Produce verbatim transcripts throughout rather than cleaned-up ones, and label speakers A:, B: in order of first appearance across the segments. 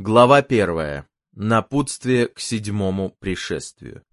A: Глава первая. Напутствие к седьмому пришествию.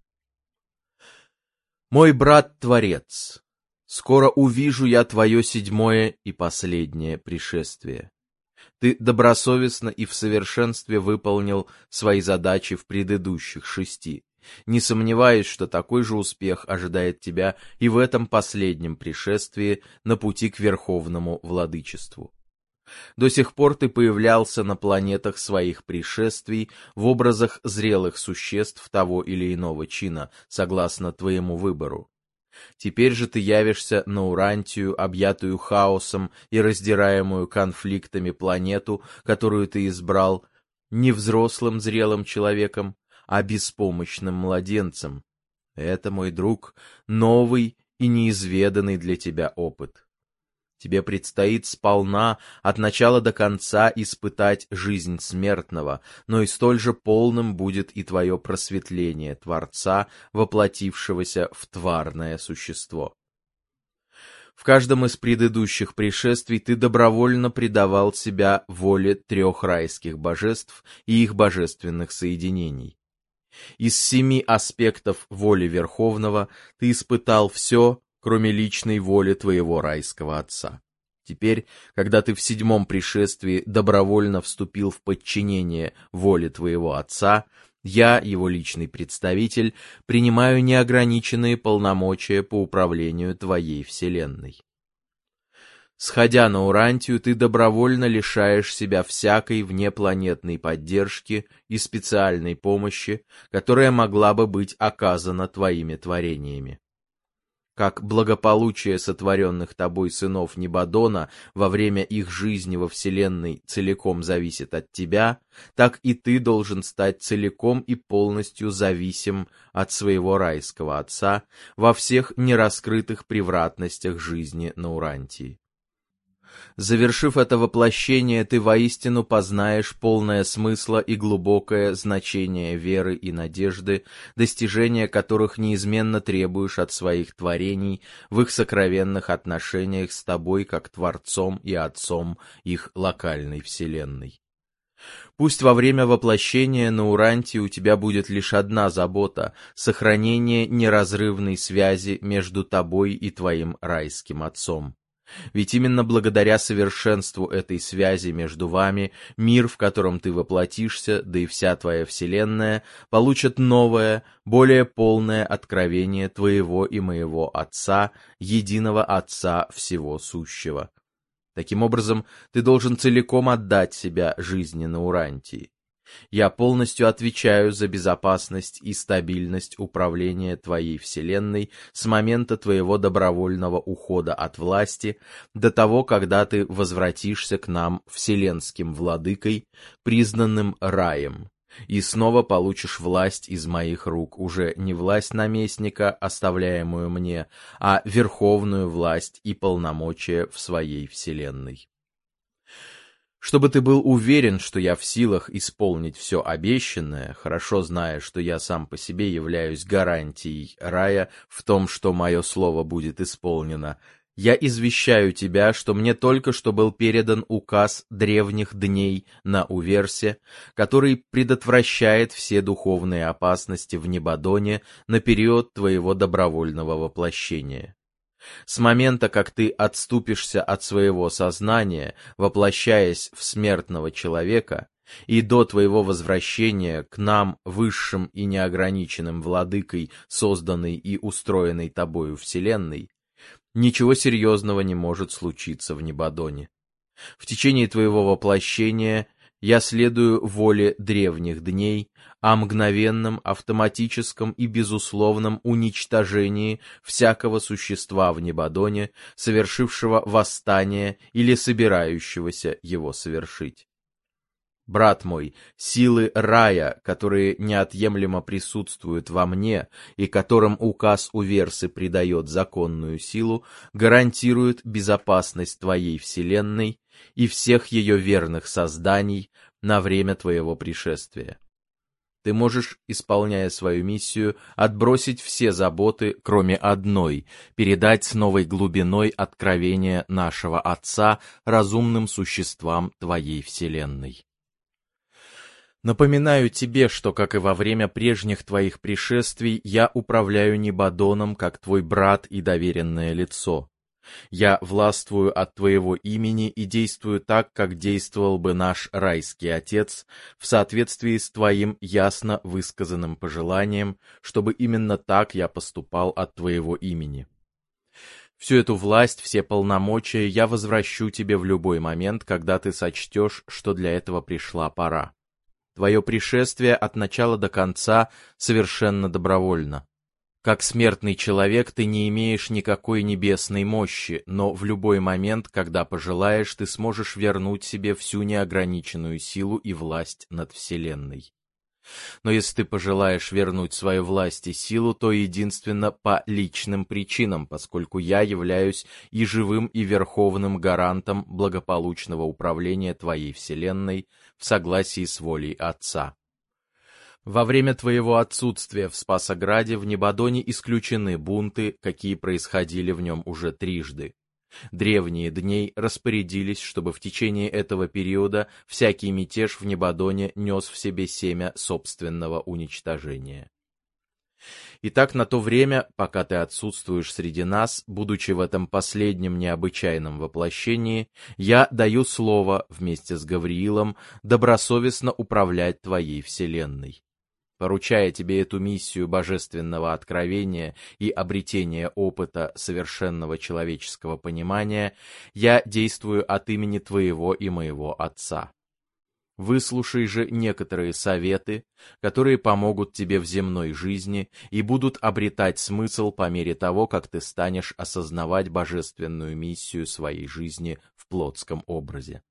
A: Мой брат-творец, скоро увижу я твое седьмое и последнее пришествие. Ты добросовестно и в совершенстве выполнил свои задачи в предыдущих шести. Не сомневаюсь, что такой же успех ожидает тебя и в этом последнем пришествии на пути к верховному владычеству. До сих пор ты появлялся на планетах своих пришествий в образах зрелых существ того или иного чина, согласно твоему выбору. Теперь же ты явишься на Урантию, объятую хаосом и раздираемую конфликтами планету, которую ты избрал, не взрослым зрелым человеком, а беспомощным младенцем. Это, мой друг, новый и неизведанный для тебя опыт. Тебе предстоит сполна от начала до конца испытать жизнь смертного, но и столь же полным будет и твое просветление Творца, воплотившегося в тварное существо. В каждом из предыдущих пришествий ты добровольно предавал себя воле трех райских божеств и их божественных соединений. Из семи аспектов воли Верховного ты испытал все, кроме личной воли твоего райского отца. Теперь, когда ты в седьмом пришествии добровольно вступил в подчинение воле твоего отца, я, его личный представитель, принимаю неограниченные полномочия по управлению твоей вселенной. Сходя на Урантию, ты добровольно лишаешь себя всякой внепланетной поддержки и специальной помощи, которая могла бы быть оказана твоими творениями. Как благополучие сотворенных тобой сынов Небадона во время их жизни во Вселенной целиком зависит от тебя, так и ты должен стать целиком и полностью зависим от своего райского отца во всех нераскрытых превратностях жизни на Урантии. Завершив это воплощение, ты воистину познаешь полное смысла и глубокое значение веры и надежды, достижения которых неизменно требуешь от своих творений в их сокровенных отношениях с тобой как Творцом и Отцом их локальной вселенной. Пусть во время воплощения на Урантии у тебя будет лишь одна забота — сохранение неразрывной связи между тобой и твоим райским отцом. Ведь именно благодаря совершенству этой связи между вами мир, в котором ты воплотишься, да и вся твоя вселенная, получат новое, более полное откровение твоего и моего Отца, единого Отца всего сущего. Таким образом, ты должен целиком отдать себя жизни на Урантии. Я полностью отвечаю за безопасность и стабильность управления твоей вселенной с момента твоего добровольного ухода от власти до того, когда ты возвратишься к нам вселенским владыкой, признанным раем, и снова получишь власть из моих рук, уже не власть наместника, оставляемую мне, а верховную власть и полномочия в своей вселенной. Чтобы ты был уверен, что я в силах исполнить все обещанное, хорошо зная, что я сам по себе являюсь гарантией рая в том, что мое слово будет исполнено, я извещаю тебя, что мне только что был передан указ древних дней на Уверсе, который предотвращает все духовные опасности в Небадоне на период твоего добровольного воплощения. С момента, как ты отступишься от своего сознания, воплощаясь в смертного человека, и до твоего возвращения к нам, высшим и неограниченным владыкой, созданной и устроенной тобою вселенной, ничего серьезного не может случиться в Небадоне. В течение твоего воплощения я следую воле древних дней о мгновенном, автоматическом и безусловном уничтожении всякого существа в Небадоне, совершившего восстание или собирающегося его совершить. Брат мой, силы рая, которые неотъемлемо присутствуют во мне и которым указ Уверсы придает законную силу, гарантируют безопасность твоей вселенной и всех ее верных созданий на время твоего пришествия. Ты можешь, исполняя свою миссию, отбросить все заботы, кроме одной — передать с новой глубиной откровения нашего Отца разумным существам твоей вселенной. Напоминаю тебе, что, как и во время прежних твоих пришествий, я управляю Небодоном, как твой брат и доверенное лицо. Я властвую от твоего имени и действую так, как действовал бы наш райский отец, в соответствии с твоим ясно высказанным пожеланием, чтобы именно так я поступал от твоего имени. Всю эту власть, все полномочия я возвращу тебе в любой момент, когда ты сочтешь, что для этого пришла пора. Твое пришествие от начала до конца совершенно добровольно. Как смертный человек ты не имеешь никакой небесной мощи, но в любой момент, когда пожелаешь, ты сможешь вернуть себе всю неограниченную силу и власть над Вселенной. Но если ты пожелаешь вернуть свою власть и силу, то единственно по личным причинам, поскольку я являюсь и живым, и верховным гарантом благополучного управления твоей Вселенной в согласии с волей Отца. Во время твоего отсутствия в Спасограде в Небодоне исключены бунты, какие происходили в нем уже трижды. Древние дней распорядились, чтобы в течение этого периода всякий мятеж в Небодоне нес в себе семя собственного уничтожения. Итак, на то время, пока ты отсутствуешь среди нас, будучи в этом последнем необычайном воплощении, я даю слово вместе с Гавриилом добросовестно управлять твоей вселенной. Поручая тебе эту миссию божественного откровения и обретения опыта совершенного человеческого понимания, я действую от имени твоего и моего Отца. Выслушай же некоторые советы, которые помогут тебе в земной жизни и будут обретать смысл по мере того, как ты станешь осознавать божественную миссию своей жизни в плотском образе.